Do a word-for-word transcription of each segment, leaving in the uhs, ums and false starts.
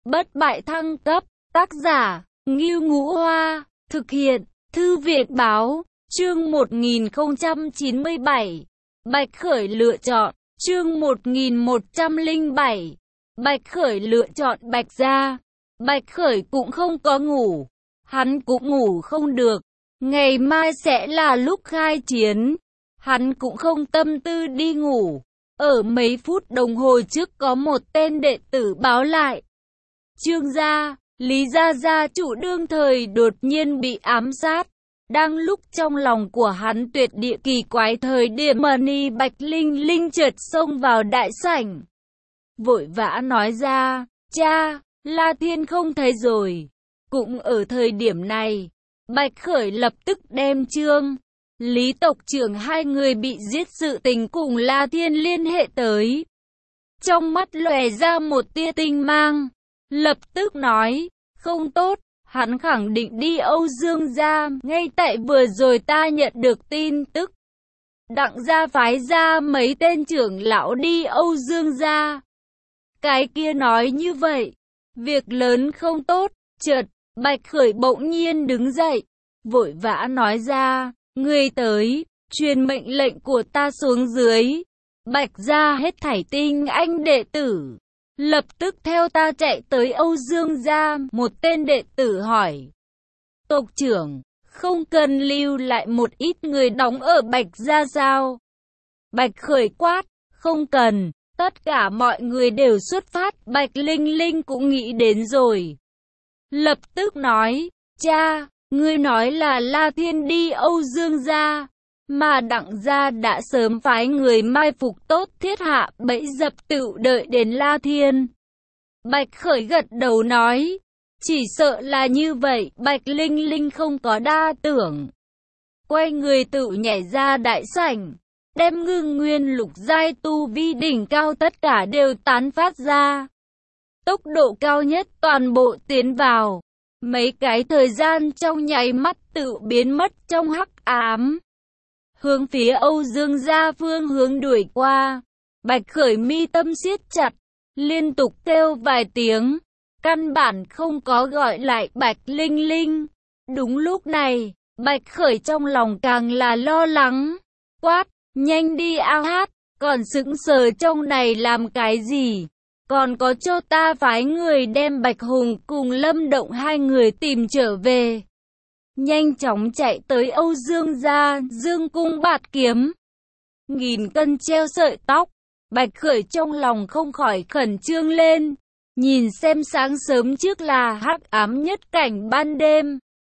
bất bại thăng cấp, tác giả, Ngưu Ngũ Hoa, thực hiện, Thư viện Báo, chương một nghìn không trăm chín mươi bảy, Bạch Khởi lựa chọn, chương một nghìn một trăm lẻ bảy, Bạch Khởi lựa chọn Bạch gia. Bạch Khởi cũng không có ngủ, hắn cũng ngủ không được, ngày mai sẽ là lúc khai chiến, hắn cũng không tâm tư đi ngủ. Ở mấy phút đồng hồ trước có một tên đệ tử báo lại. Trương gia, Lý gia gia chủ đương thời đột nhiên bị ám sát. Đang lúc trong lòng của hắn tuyệt địa kỳ quái thời điểm Mani Bạch Linh Linh chợt xông vào đại sảnh. Vội vã nói ra, cha, La Thiên không thấy rồi. Cũng ở thời điểm này, Bạch Khởi lập tức đem Trương, Lý tộc trưởng hai người bị giết sự tình cùng La Thiên liên hệ tới. Trong mắt lóe ra một tia tinh mang, lập tức nói, không tốt, hắn khẳng định đi Âu Dương gia, ngay tại vừa rồi ta nhận được tin tức. Đặng gia phái ra mấy tên trưởng lão đi Âu Dương gia. Cái kia nói như vậy, việc lớn không tốt. Chợt, Bạch Khởi bỗng nhiên đứng dậy, vội vã nói ra, người tới, truyền mệnh lệnh của ta xuống dưới. Bạch gia hết thảy tinh anh đệ tử, lập tức theo ta chạy tới Âu Dương gia. Một tên đệ tử hỏi, tộc trưởng, không cần lưu lại một ít người đóng ở Bạch gia sao? Bạch Khởi quát, không cần, tất cả mọi người đều xuất phát. Bạch Linh Linh cũng nghĩ đến rồi, lập tức nói, cha, ngươi nói là La Thiên đi Âu Dương gia, mà Đặng gia đã sớm phái người mai phục tốt thiết hạ bẫy dập tự đợi đến La Thiên. Bạch Khởi gật đầu nói, chỉ sợ là như vậy. Bạch Linh Linh không có đa tưởng, quay người tự nhảy ra đại sảnh, đem ngưng nguyên lục giai tu vi đỉnh cao tất cả đều tán phát ra. Tốc độ cao nhất toàn bộ tiến vào, mấy cái thời gian trong nháy mắt tự biến mất trong hắc ám. Hướng phía Âu Dương gia phương hướng đuổi qua, Bạch Khởi mi tâm siết chặt, liên tục kêu vài tiếng, căn bản không có gọi lại Bạch Linh Linh. Đúng lúc này, Bạch Khởi trong lòng càng là lo lắng, quát, nhanh đi ao hát, còn sững sờ trong này làm cái gì? Còn có cho ta phái người đem Bạch Hùng cùng Lâm Động hai người tìm trở về. Nhanh chóng chạy tới Âu Dương gia, Dương cung bạt kiếm, nghìn cân treo sợi tóc. Bạch Khởi trong lòng không khỏi khẩn trương lên, nhìn xem sáng sớm trước là hắc ám nhất cảnh ban đêm,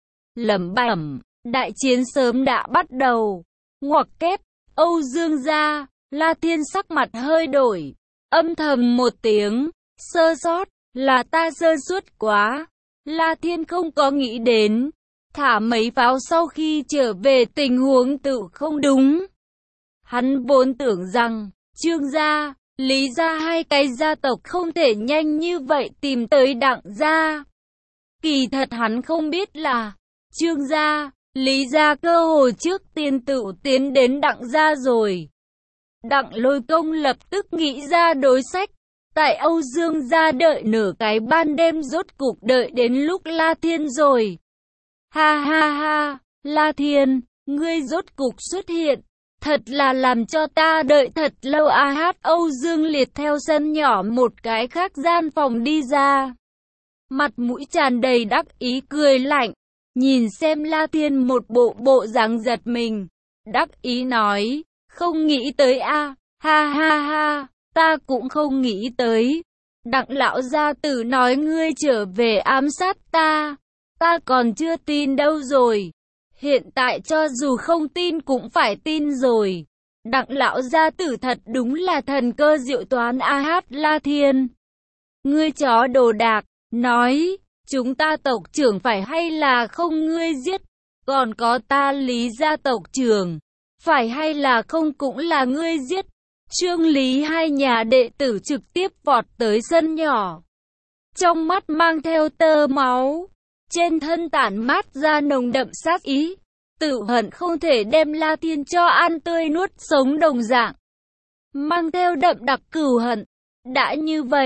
lẩm bẩm, đại chiến sớm đã bắt đầu. Ngoặc kép, Âu Dương gia, La Thiên sắc mặt hơi đổi, âm thầm một tiếng, sơ sót, là ta sơ suất quá. La Thiên không có nghĩ đến, thả mấy pháo sau khi trở về tình huống tự không đúng. Hắn vốn tưởng rằng, Trương gia, Lý gia hai cái gia tộc không thể nhanh như vậy tìm tới Đặng gia. Kỳ thật hắn không biết là, Trương gia, Lý gia cơ hội trước tiên tự tiến đến Đặng gia rồi. Đặng Lôi Công lập tức nghĩ ra đối sách, tại Âu Dương gia đợi nửa cái ban đêm, rốt cục đợi đến lúc La Thiên rồi. Ha ha ha, La Thiên, ngươi rốt cục xuất hiện, thật là làm cho ta đợi thật lâu. A hát Âu Dương Liệt theo sân nhỏ một cái khác gian phòng đi ra, mặt mũi tràn đầy đắc ý cười lạnh, nhìn xem La Thiên một bộ bộ dáng giật mình, đắc ý nói, không nghĩ tới a, ha ha ha, ta cũng không nghĩ tới. Đặng lão gia tử nói ngươi trở về ám sát ta, ta còn chưa tin đâu rồi. Hiện tại cho dù không tin cũng phải tin rồi. Đặng lão gia tử thật đúng là thần cơ diệu toán. A hát La Thiên, ngươi chó đồ đạc, nói, chúng ta tộc trưởng phải hay là không ngươi giết, còn có ta Lý gia tộc trưởng, phải hay là không cũng là ngươi giết. Trương Lý hai nhà đệ tử trực tiếp vọt tới sân nhỏ, trong mắt mang theo tơ máu, trên thân tản mát ra nồng đậm sát ý, tự hận không thể đem La Thiên cho ăn tươi nuốt sống đồng dạng, mang theo đậm đặc cừu hận. Đã như vậy,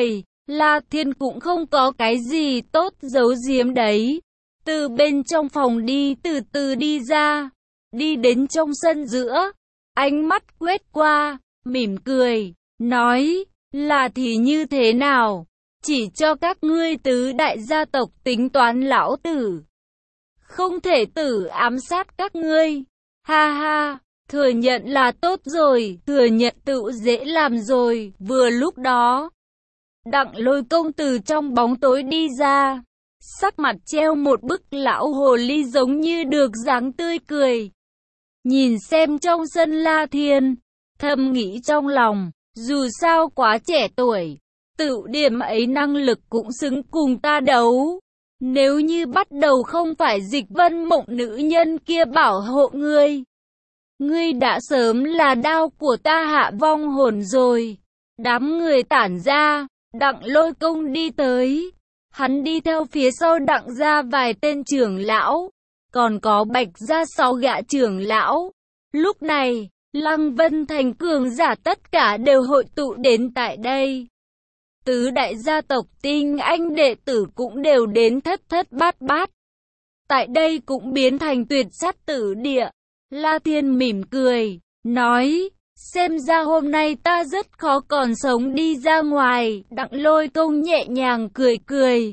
La Thiên cũng không có cái gì tốt giấu giếm đấy. Từ bên trong phòng đi từ từ đi ra, đi đến trong sân giữa, ánh mắt quét qua, mỉm cười, nói, là thì như thế nào? Chỉ cho các ngươi tứ đại gia tộc tính toán lão tử. Không thể tử ám sát các ngươi. Ha ha, thừa nhận là tốt rồi, thừa nhận tự dễ làm rồi. Vừa lúc đó, Đặng Lôi Công từ trong bóng tối đi ra, sắc mặt treo một bức lão hồ ly giống như được dáng tươi cười. Nhìn xem trong sân La Thiên, thầm nghĩ trong lòng, dù sao quá trẻ tuổi, tự điểm ấy năng lực cũng xứng cùng ta đấu. Nếu như bắt đầu không phải Dịch Vân Mộng nữ nhân kia bảo hộ ngươi, ngươi đã sớm là đao của ta hạ vong hồn rồi. Đám người tản ra, Đặng Lôi Công đi tới. Hắn đi theo phía sau Đặng gia vài tên trưởng lão, còn có Bạch gia sáu gã trưởng lão. Lúc này, Lăng Vân Thành cường giả tất cả đều hội tụ đến tại đây. Tứ đại gia tộc tinh anh đệ tử cũng đều đến thất thất bát bát. Tại đây cũng biến thành tuyệt sát tử địa. La Thiên mỉm cười, nói, xem ra hôm nay ta rất khó còn sống đi ra ngoài. Đặng Lôi Công nhẹ nhàng cười cười,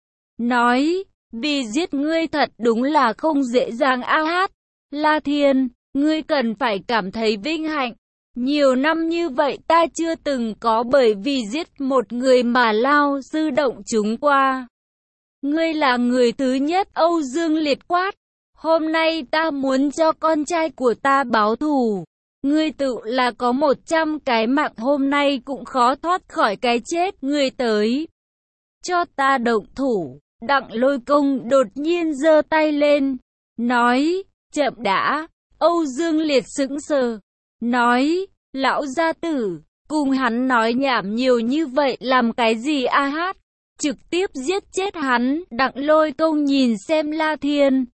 nói, vì giết ngươi thật đúng là không dễ dàng a hát. La Thiên, ngươi cần phải cảm thấy vinh hạnh. Nhiều năm như vậy ta chưa từng có bởi vì giết một người mà lao sư động chúng qua. Ngươi là người thứ nhất. Âu Dương liệt quát. Hôm nay ta muốn cho con trai của ta báo thù. Ngươi tự là có một trăm cái mạng hôm nay cũng khó thoát khỏi cái chết. Ngươi tới cho ta động thủ. Đặng Lôi Công đột nhiên giơ tay lên, nói, chậm đã. Âu Dương liệt sững sờ, nói, lão gia tử, cùng hắn nói nhảm nhiều như vậy làm cái gì a hát, trực tiếp giết chết hắn. Đặng Lôi Công nhìn xem La Thiên,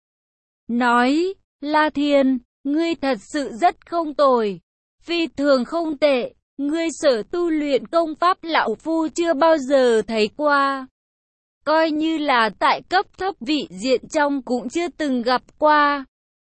nói, La Thiên, ngươi thật sự rất không tồi, phi thường không tệ, ngươi sở tu luyện công pháp lão phu chưa bao giờ thấy qua. Coi như là tại cấp thấp vị diện trong cũng chưa từng gặp qua.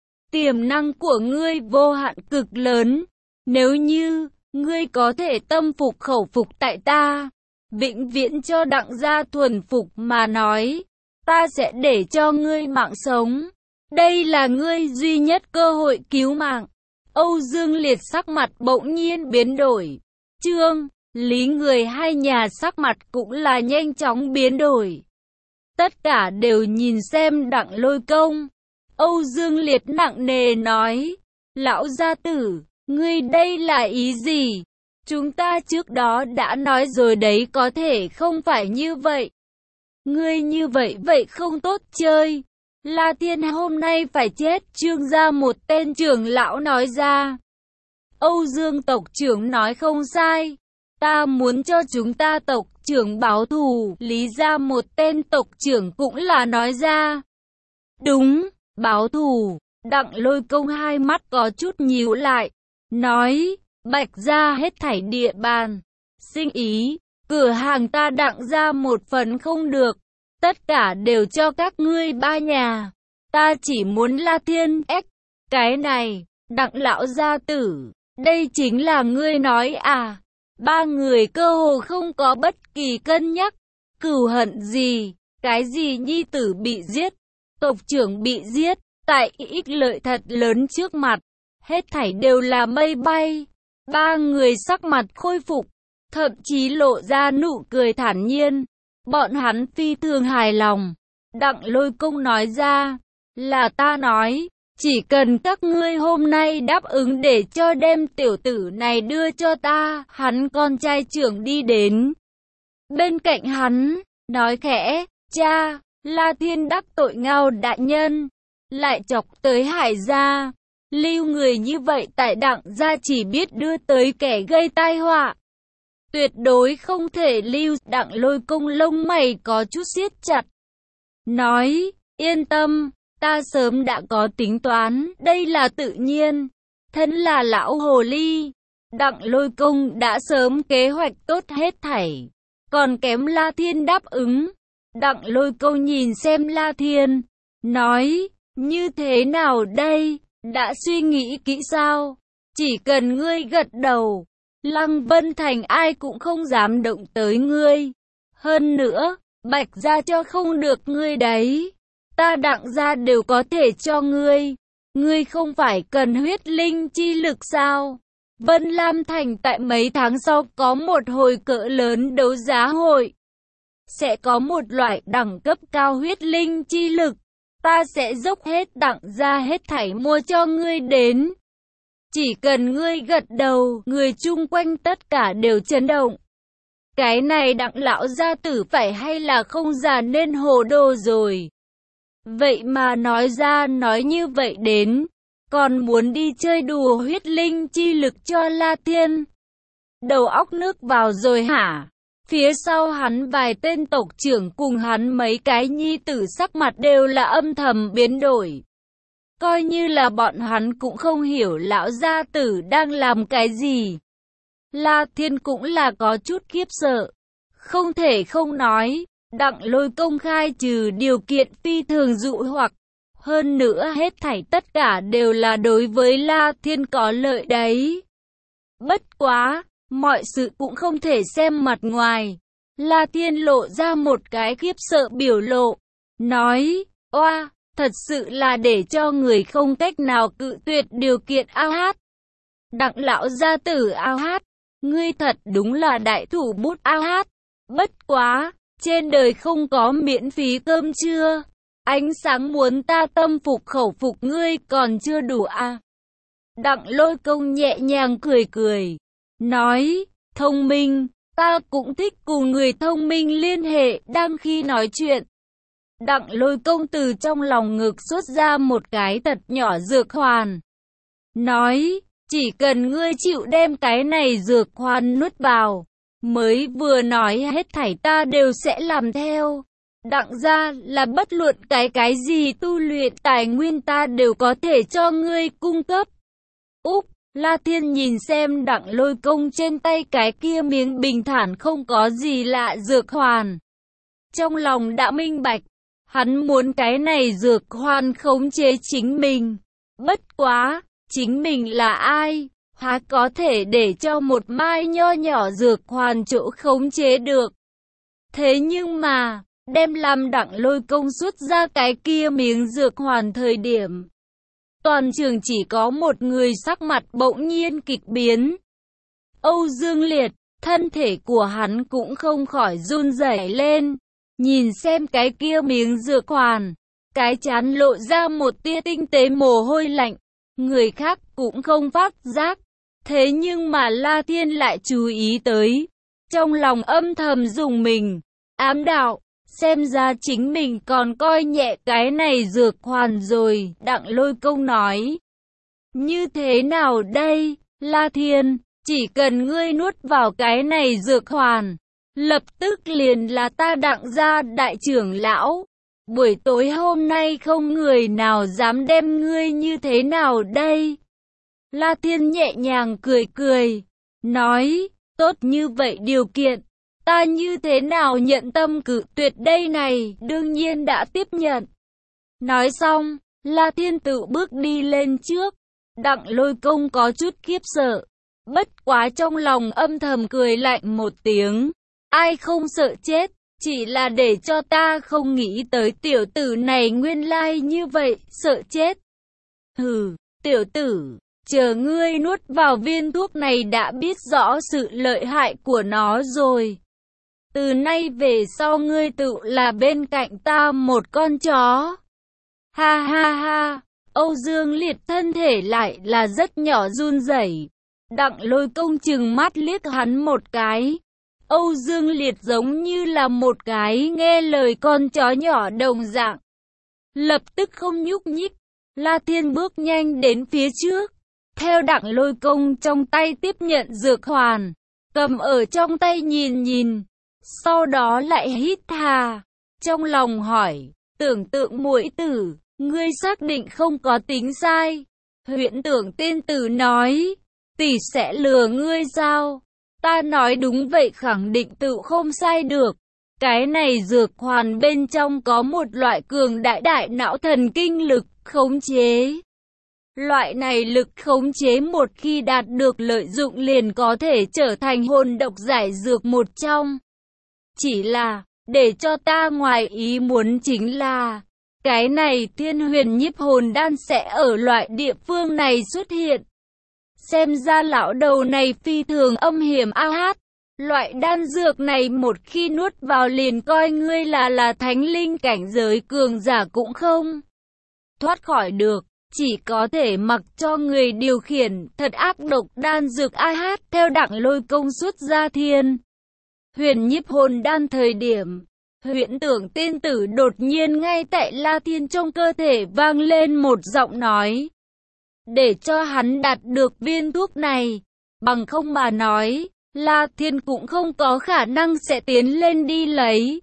Tiềm năng của ngươi vô hạn cực lớn. Nếu như ngươi có thể tâm phục khẩu phục tại ta, vĩnh viễn cho Đặng gia thuần phục mà nói, ta sẽ để cho ngươi mạng sống. Đây là ngươi duy nhất cơ hội cứu mạng. Âu Dương liệt sắc mặt bỗng nhiên biến đổi. Trương, Lý người hai nhà sắc mặt cũng là nhanh chóng biến đổi. Tất cả đều nhìn xem Đặng Lôi Công. Âu Dương liệt nặng nề nói, lão gia tử, ngươi đây là ý gì? Chúng ta trước đó đã nói rồi đấy, có thể không phải như vậy. Ngươi như vậy vậy không tốt chơi. La Thiên hôm nay phải chết. Trương gia một tên trưởng lão nói ra. Âu Dương tộc trưởng nói không sai. Ta muốn cho chúng ta tộc trưởng báo thù. Lý gia một tên tộc trưởng cũng là nói ra. Đúng, báo thù. Đặng Lôi Công hai mắt có chút nhíu lại, nói, Bạch gia hết thảy địa bàn, sinh ý, cửa hàng ta Đặng gia một phần không được, tất cả đều cho các ngươi ba nhà. Ta chỉ muốn La Thiên ếch, cái này, Đặng lão gia tử, đây chính là ngươi nói à? Ba người cơ hồ không có bất kỳ cân nhắc, cừu hận gì, cái gì nhi tử bị giết, tộc trưởng bị giết, tại ích lợi thật lớn trước mặt, hết thảy đều là mây bay. Ba người sắc mặt khôi phục, thậm chí lộ ra nụ cười thản nhiên. Bọn hắn phi thường hài lòng. Đặng Lôi Công nói ra, là ta nói, chỉ cần các ngươi hôm nay đáp ứng để cho đem tiểu tử này đưa cho ta. Hắn con trai trưởng đi đến bên cạnh hắn, nói khẽ, cha, La Thiên đắc tội Ngao đại nhân, lại chọc tới Hải gia. Lưu người như vậy tại Đặng gia chỉ biết đưa tới kẻ gây tai họa, tuyệt đối không thể lưu. Đặng Lôi Công lông mày có chút siết chặt, nói, yên tâm, ta sớm đã có tính toán, đây là tự nhiên. Thân là lão hồ ly, Đặng Lôi Công đã sớm kế hoạch tốt hết thảy. còn kém. La Thiên đáp ứng. Đặng Lôi Câu nhìn xem La Thiên, nói, như thế nào đây, đã suy nghĩ kỹ sao? Chỉ cần ngươi gật đầu, Lăng Vân Thành ai cũng không dám động tới ngươi. Hơn nữa, Bạch gia cho không được ngươi đấy, ta Đặng gia đều có thể cho ngươi. Ngươi không phải cần huyết linh chi lực sao? Vân Lam Thành tại mấy tháng sau có một hồi cỡ lớn đấu giá hội. Sẽ có một loại đẳng cấp cao huyết linh chi lực. Ta sẽ dốc hết Đặng gia hết thảy mua cho ngươi đến. Chỉ cần ngươi gật đầu, người chung quanh tất cả đều chấn động. Cái này Đặng lão gia tử phải hay là không già nên hồ đồ rồi. Vậy mà nói ra nói như vậy đến, còn muốn đi chơi đùa huyết linh chi lực cho La Thiên. Đầu óc nước vào rồi hả? Phía sau hắn vài tên tộc trưởng cùng hắn mấy cái nhi tử sắc mặt đều là âm thầm biến đổi. Coi như là bọn hắn cũng không hiểu lão gia tử đang làm cái gì. La Thiên cũng là có chút khiếp sợ. Không thể không nói, Đặng Lôi công khai trừ điều kiện phi thường dụ hoặc. Hơn nữa hết thảy tất cả đều là đối với La Thiên có lợi đấy. Bất quá, mọi sự cũng không thể xem mặt ngoài. La Thiên lộ ra một cái khiếp sợ biểu lộ. Nói, oa, thật sự là để cho người không cách nào cự tuyệt điều kiện ao hát. Đặng lão gia tử ao hát, ngươi thật đúng là đại thủ bút ao hát. Bất quá, trên đời không có miễn phí cơm trưa. Ánh sáng muốn ta tâm phục khẩu phục ngươi còn chưa đủ à. Đặng Lôi công nhẹ nhàng cười cười. Nói, thông minh, ta cũng thích cùng người thông minh liên hệ. Đang khi nói chuyện, Đặng Lôi công từ trong lòng ngực xuất ra một cái thật nhỏ dược hoàn. Nói, chỉ cần ngươi chịu đem cái này dược hoàn nuốt vào, mới vừa nói hết thảy ta đều sẽ làm theo. Đặng gia là bất luận cái cái gì tu luyện tài nguyên ta đều có thể cho ngươi cung cấp. Úc, La Thiên nhìn xem Đặng Lôi công trên tay cái kia miếng bình thản không có gì lạ dược hoàn. Trong lòng đã minh bạch, hắn muốn cái này dược hoàn khống chế chính mình. Bất quá, chính mình là ai? Há có thể để cho một mai nho nhỏ dược hoàn chỗ khống chế được. Thế nhưng mà, đem làm Đặng Lôi công xuất ra cái kia miếng dược hoàn thời điểm, toàn trường chỉ có một người sắc mặt bỗng nhiên kịch biến. Âu Dương Liệt, thân thể của hắn cũng không khỏi run rẩy lên. Nhìn xem cái kia miếng dược hoàn, cái trán lộ ra một tia tinh tế mồ hôi lạnh. Người khác cũng không phát giác. Thế nhưng mà La Thiên lại chú ý tới. Trong lòng âm thầm dùng mình, ám đạo. Xem ra chính mình còn coi nhẹ cái này dược hoàn rồi. Đặng Lôi công nói, như thế nào đây, La Thiên? Chỉ cần ngươi nuốt vào cái này dược hoàn, lập tức liền là ta Đặng gia đại trưởng lão. Buổi tối hôm nay không người nào dám đem ngươi như thế nào đây? La Thiên nhẹ nhàng cười cười, nói, tốt như vậy điều kiện, ta như thế nào nhận tâm cự tuyệt đây này, đương nhiên đã tiếp nhận. Nói xong, La Thiên tự bước đi lên trước. Đặng Lôi công có chút khiếp sợ, bất quá trong lòng âm thầm cười lạnh một tiếng. Ai không sợ chết, chỉ là để cho ta không nghĩ tới tiểu tử này nguyên lai như vậy, sợ chết. Hừ, tiểu tử, chờ ngươi nuốt vào viên thuốc này đã biết rõ sự lợi hại của nó rồi. Từ nay về sau ngươi tự là bên cạnh ta một con chó. Ha ha ha, Âu Dương Liệt thân thể lại là rất nhỏ run rẩy. Đặng Lôi công chừng mắt liếc hắn một cái. Âu Dương Liệt giống như là một cái nghe lời con chó nhỏ đồng dạng. Lập tức không nhúc nhích. La Thiên bước nhanh đến phía trước. Theo Đặng Lôi công trong tay tiếp nhận dược hoàn. Cầm ở trong tay nhìn nhìn. Sau đó lại hít hà. Trong lòng hỏi, tưởng tượng muội tử, ngươi xác định không có tính sai. Huyễn Tưởng tiên tử nói, tỷ sẽ lừa ngươi sao? ta nói đúng vậy, khẳng định tự không sai được. Cái này dược hoàn bên trong có một loại cường đại đại não thần kinh lực khống chế. Loại này lực khống chế một khi đạt được lợi dụng liền có thể trở thành hồn độc giải dược một trong. Chỉ là, để cho ta ngoài ý muốn chính là, cái này Thiên Huyền Nhiếp Hồn Đan sẽ ở loại địa phương này xuất hiện. Xem ra lão đầu này phi thường âm hiểm a hát. Loại đan dược này một khi nuốt vào liền coi ngươi là là thánh linh cảnh giới cường giả cũng không thoát khỏi được. Chỉ có thể mặc cho người điều khiển, thật ác độc đan dược a hát. Theo Đặng Lôi công xuất ra Thiên Huyền Nhiếp Hồn Đan thời điểm, Huyễn Tưởng Tiên Tử đột nhiên ngay tại La Thiên trong cơ thể vang lên một giọng nói. Để cho hắn đạt được viên thuốc này, bằng không mà nói, La Thiên cũng không có khả năng sẽ tiến lên đi lấy.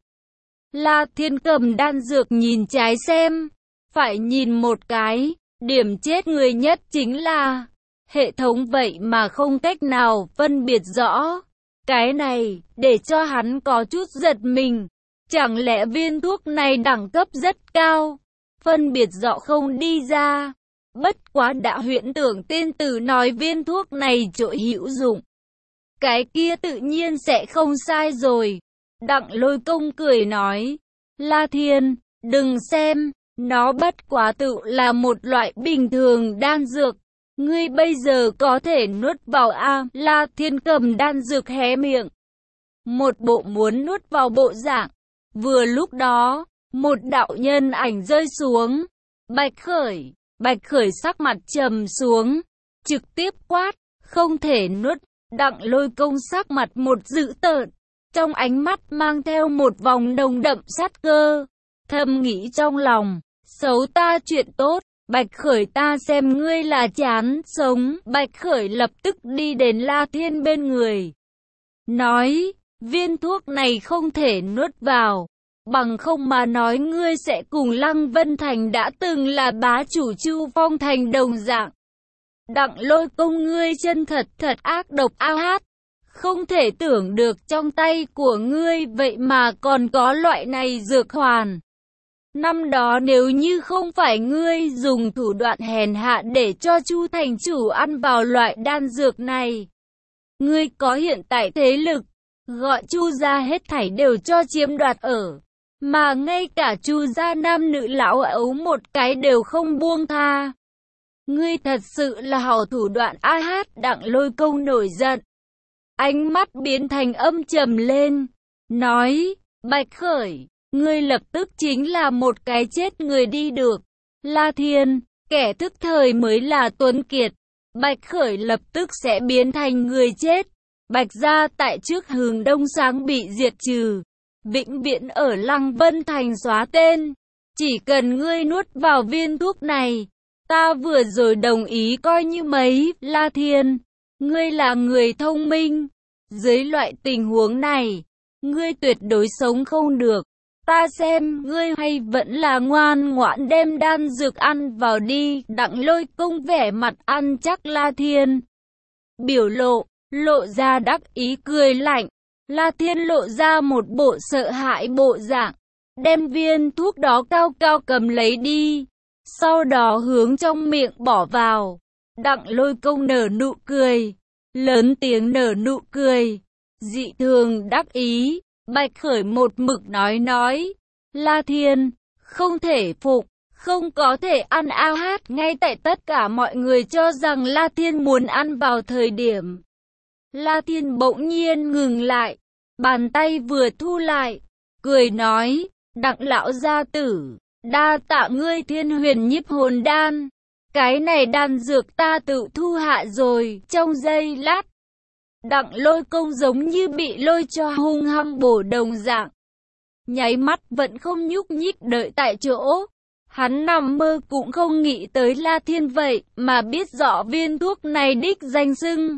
La Thiên cầm đan dược nhìn trái xem, phải nhìn một cái. Điểm chết người nhất chính là, hệ thống vậy mà không cách nào phân biệt rõ. Cái này, để cho hắn có chút giật mình. Chẳng lẽ viên thuốc này đẳng cấp rất cao, phân biệt rõ không đi ra. Bất quá đã Huyễn Tưởng Tiên Tử nói viên thuốc này chỗ hữu dụng, cái kia tự nhiên sẽ không sai rồi. Đặng Lôi công cười nói, La Thiên, đừng xem, nó bất quá tự là một loại bình thường đan dược. Ngươi bây giờ có thể nuốt vào a. La Thiên cầm đan dược hé miệng, một bộ muốn nuốt vào bộ dạng. Vừa lúc đó, một đạo nhân ảnh rơi xuống. Bạch Khởi, Bạch Khởi sắc mặt trầm xuống, trực tiếp quát, không thể nuốt. Đặng Lôi công sắc mặt một dữ tợn, trong ánh mắt mang theo một vòng nồng đậm sát cơ, thầm nghĩ trong lòng, xấu ta chuyện tốt, Bạch Khởi ta xem ngươi là chán sống. Bạch Khởi lập tức đi đến La Thiên bên người, nói, viên thuốc này không thể nuốt vào, bằng không mà nói ngươi sẽ cùng Lăng Vân Thành đã từng là bá chủ Chu Phong Thành đồng dạng. Đặng Lôi công ngươi chân thật thật ác độc a hát. Không thể tưởng được trong tay của ngươi vậy mà còn có loại này dược hoàn. Năm đó nếu như không phải ngươi dùng thủ đoạn hèn hạ để cho Chu thành chủ ăn vào loại đan dược này, ngươi có hiện tại thế lực, gọi Chu gia hết thảy đều cho chiếm đoạt ở, mà ngay cả Chu gia nam nữ lão ấu một cái đều không buông tha. Ngươi thật sự là hảo thủ đoạn a hát. Đặng Lôi công nổi giận, ánh mắt biến thành âm trầm lên, nói, Bạch Khởi, ngươi lập tức chính là một cái chết người đi được. La Thiên, kẻ thức thời mới là tuấn kiệt. Bạch Khởi lập tức sẽ biến thành người chết. Bạch gia tại trước Hừng Đông Sáng bị diệt trừ, vĩnh viễn ở Lăng Vân Thành xóa tên. Chỉ cần ngươi nuốt vào viên thuốc này, ta vừa rồi đồng ý coi như mấy. La Thiên, ngươi là người thông minh, dưới loại tình huống này, ngươi tuyệt đối sống không được. Ta xem ngươi hay vẫn là ngoan ngoãn đem đan dược ăn vào đi. Đặng Lôi công vẻ mặt ăn chắc La Thiên, biểu lộ lộ ra đắc ý cười lạnh. La Thiên lộ ra một bộ sợ hãi bộ dạng, đem viên thuốc đó cao cao cầm lấy đi, sau đó hướng trong miệng bỏ vào. Đặng Lôi công nở nụ cười, lớn tiếng nở nụ cười, dị thường đắc ý. Bạch Khởi một mực nói nói, La Thiên, không thể phục, không có thể ăn a hát. Ngay tại tất cả mọi người cho rằng La Thiên muốn ăn vào thời điểm, La Thiên bỗng nhiên ngừng lại, bàn tay vừa thu lại, cười nói, Đặng lão gia tử, đa tạ ngươi Thiên Huyền Nhiếp Hồn Đan, cái này đan dược ta tự thu hạ rồi. Trong giây lát, Đặng Lôi công giống như bị lôi cho hung hăng bổ đồng dạng, nháy mắt vẫn không nhúc nhích đợi tại chỗ. Hắn nằm mơ cũng không nghĩ tới La Thiên vậy mà biết rõ viên thuốc này đích danh xưng.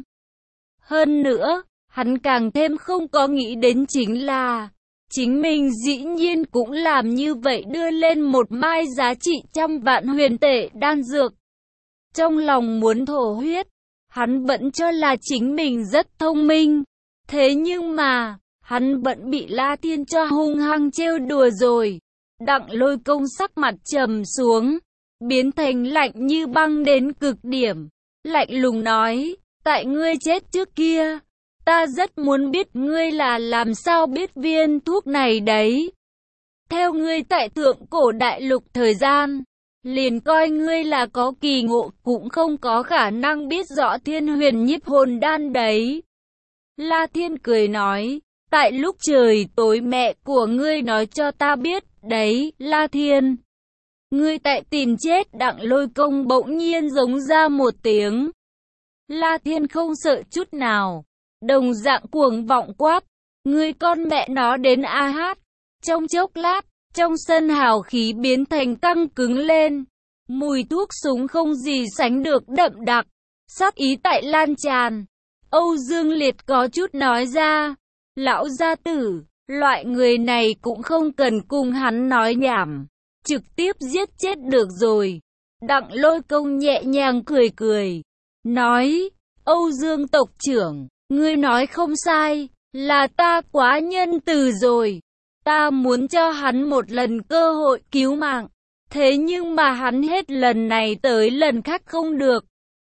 Hơn nữa, hắn càng thêm không có nghĩ đến chính là, chính mình dĩ nhiên cũng làm như vậy, đưa lên một mai giá trị trăm vạn huyền tệ đan dược. Trong lòng muốn thổ huyết, hắn vẫn cho là chính mình rất thông minh, Thế nhưng mà, hắn vẫn bị La Thiên cho hung hăng trêu đùa rồi. Đặng Lôi Công sắc mặt trầm xuống, biến thành lạnh như băng đến cực điểm. Lạnh lùng nói, tại ngươi chết trước kia, ta rất muốn biết ngươi là làm sao biết viên thuốc này đấy. Theo ngươi tại thượng cổ đại lục thời gian, liền coi ngươi là có kỳ ngộ cũng không có khả năng biết rõ Thiên Huyền Nhiếp Hồn Đan đấy. La Thiên cười nói, tại lúc trời tối mẹ của ngươi nói cho ta biết, đấy, La Thiên. Ngươi tại tìm chết. Đặng Lôi Công bỗng nhiên giống ra một tiếng. La Thiên không sợ chút nào, đồng dạng cuồng vọng quát, ngươi con mẹ nó đến a hát. Trong chốc lát, trong sân hào khí biến thành căng cứng lên, mùi thuốc súng không gì sánh được đậm đặc, sát ý tại lan tràn. Âu Dương Liệt có chút nói ra, lão gia tử, loại người này cũng không cần cùng hắn nói nhảm, trực tiếp giết chết được rồi. Đặng Lôi Công nhẹ nhàng cười cười, nói, Âu Dương tộc trưởng, ngươi nói không sai, là ta quá nhân từ rồi. Ta muốn cho hắn một lần cơ hội cứu mạng, thế nhưng mà hắn hết lần này tới lần khác không được.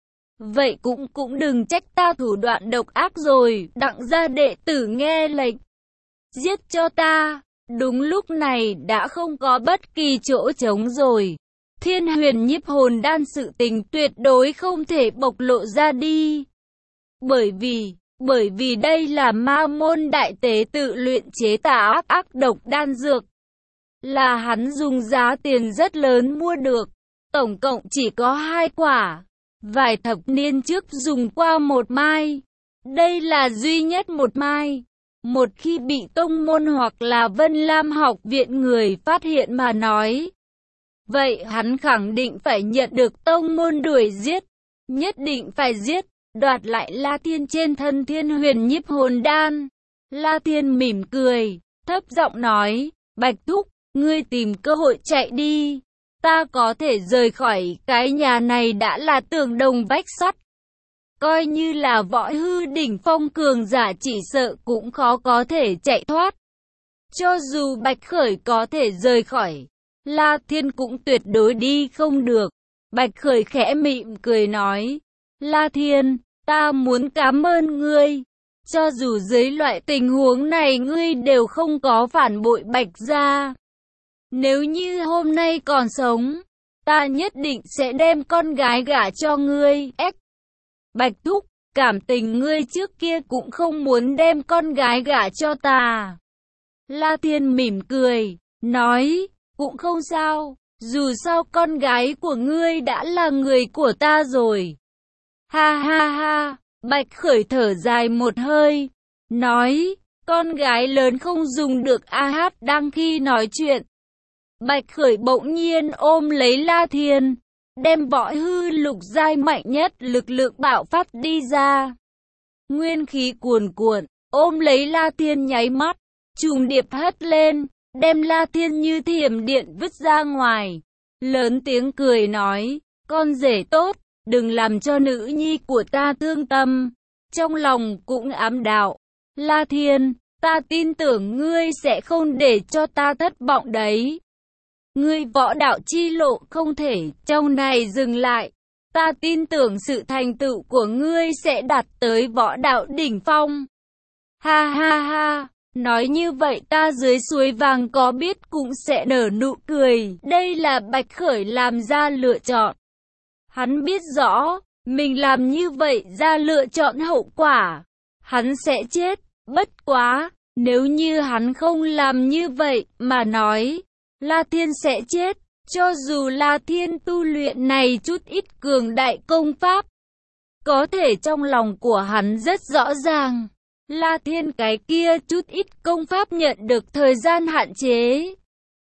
Vậy cũng cũng đừng trách ta thủ đoạn độc ác rồi. Đặng gia đệ tử nghe lệnh, giết cho ta. Đúng lúc này đã không có bất kỳ chỗ trống rồi. Thiên Huyền Nhiếp Hồn Đan sự tình tuyệt đối không thể bộc lộ ra đi. Bởi vì, bởi vì đây là Ma Môn Đại Tế tự luyện chế tà ác ác độc đan dược. Là hắn dùng giá tiền rất lớn mua được. Tổng cộng chỉ có hai quả. Vài thập niên trước dùng qua một mai. Đây là duy nhất một mai. Một khi bị tông môn hoặc là Vân Lam học viện người phát hiện mà nói, vậy hắn khẳng định phải nhận được tông môn đuổi giết. Nhất định phải giết, đoạt lại La Thiên trên thân Thiên Huyền Nhiếp Hồn Đan. La Thiên mỉm cười, thấp giọng nói, Bạch Thúc, ngươi tìm cơ hội chạy đi. Ta có thể rời khỏi cái nhà này đã là tường đồng vách sắt. Coi như là võ hư đỉnh phong cường giả chỉ sợ cũng khó có thể chạy thoát. Cho dù Bạch Khởi có thể rời khỏi, La Thiên cũng tuyệt đối đi không được. Bạch Khởi khẽ mỉm cười nói, La Thiên, ta muốn cảm ơn ngươi. Cho dù dưới loại tình huống này ngươi đều không có phản bội Bạch gia. Nếu như hôm nay còn sống, ta nhất định sẽ đem con gái gả cho ngươi. Ếch! Bạch Thúc, cảm tình ngươi trước kia cũng không muốn đem con gái gả cho ta. La Thiên mỉm cười, nói, cũng không sao, dù sao con gái của ngươi đã là người của ta rồi. Ha ha ha, Bạch Khởi thở dài một hơi, nói, con gái lớn không dùng được a hát. Đang khi nói chuyện, Bạch Khởi bỗng nhiên ôm lấy La Thiên, đem võ hư lục giai mạnh nhất lực lượng bạo phát đi ra. Nguyên khí cuồn cuộn, ôm lấy La Thiên nháy mắt, trùng điệp hất lên, đem La Thiên như thiểm điện vứt ra ngoài. Lớn tiếng cười nói, con rể tốt, đừng làm cho nữ nhi của ta thương tâm. Trong lòng cũng ám đạo, La Thiên, ta tin tưởng ngươi sẽ không để cho ta thất vọng đấy. Ngươi võ đạo chi lộ không thể trong này dừng lại. Ta tin tưởng sự thành tựu của ngươi sẽ đạt tới võ đạo đỉnh phong. Ha ha ha, nói như vậy ta dưới suối vàng có biết cũng sẽ nở nụ cười. Đây là Bạch Khởi làm ra lựa chọn. Hắn biết rõ, mình làm như vậy ra lựa chọn hậu quả. Hắn sẽ chết, bất quá, nếu như hắn không làm như vậy mà nói, La Thiên sẽ chết. Cho dù La Thiên tu luyện này chút ít cường đại công pháp, có thể trong lòng của hắn rất rõ ràng, La Thiên cái kia chút ít công pháp nhận được thời gian hạn chế.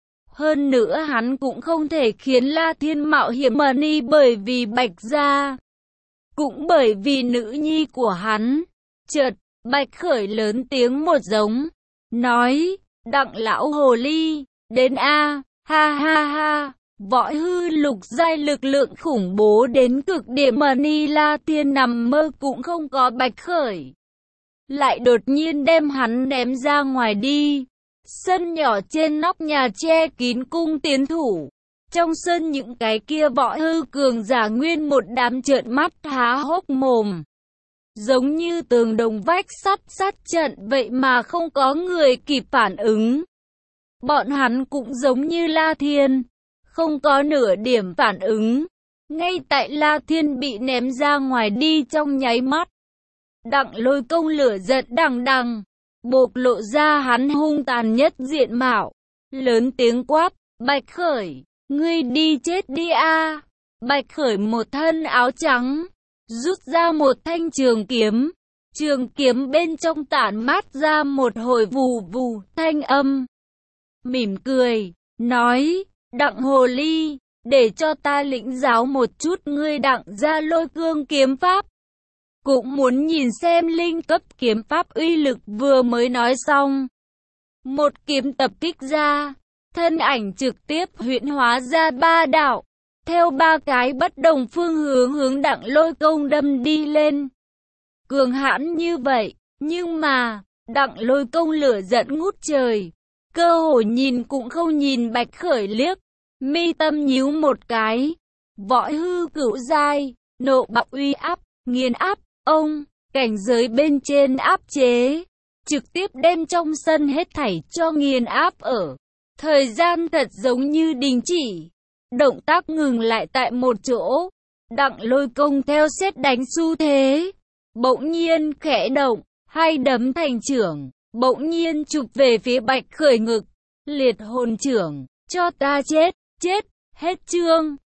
Hơn nữa hắn cũng không thể khiến La Thiên mạo hiểm mà đi bởi vì Bạch gia, cũng bởi vì nữ nhi của hắn. Chợt, Bạch Khởi lớn tiếng một giống, nói, Đặng lão hồ ly, đến a. Ha ha ha, võ hư lục giai lực lượng khủng bố đến cực điểm mà ni La Thiên nằm mơ cũng không có Bạch Khởi. lại đột nhiên đem hắn ném ra ngoài đi. Sân nhỏ trên nóc nhà che kín cung tiến thủ. Trong sân những cái kia võ hư cường giả nguyên một đám trợn mắt há hốc mồm. Giống như tường đồng vách sắt sát trận vậy mà không có người kịp phản ứng. Bọn hắn cũng giống như La Thiên, không có nửa điểm phản ứng. Ngay tại La Thiên bị ném ra ngoài đi trong nháy mắt, Đặng Lôi Công lửa giận đằng đằng, bộc lộ ra hắn hung tàn nhất diện mạo, lớn tiếng quát, Bạch Khởi, ngươi đi chết đi a! Bạch Khởi một thân áo trắng, rút ra một thanh trường kiếm, trường kiếm bên trong tản mát ra một hồi vù vù thanh âm. Mỉm cười, nói, Đặng Hồ Ly, để cho ta lĩnh giáo một chút ngươi Đặng gia Lôi Cương kiếm pháp. Cũng muốn nhìn xem linh cấp kiếm pháp uy lực. Vừa mới nói xong, một kiếm tập kích ra, thân ảnh trực tiếp huyễn hóa ra ba đạo, theo ba cái bất đồng phương hướng hướng Đặng Lôi Công đâm đi lên. Cường hãn như vậy, nhưng mà, Đặng Lôi Công lửa giận ngút trời, cơ hồ nhìn cũng không nhìn Bạch Khởi liếc, mi tâm nhíu một cái, võ hư cửu giai, nộ bạo uy áp, nghiền áp, ông, cảnh giới bên trên áp chế, trực tiếp đem trong sân hết thảy cho nghiền áp ở. Thời gian thật giống như đình chỉ, động tác ngừng lại tại một chỗ. Đặng Lôi Công theo sét đánh xu thế, bỗng nhiên khẽ động, hai đấm thành trưởng, bỗng nhiên chụp về phía Bạch Khởi ngực, liệt hồn trưởng, cho ta chết, chết, hết chương.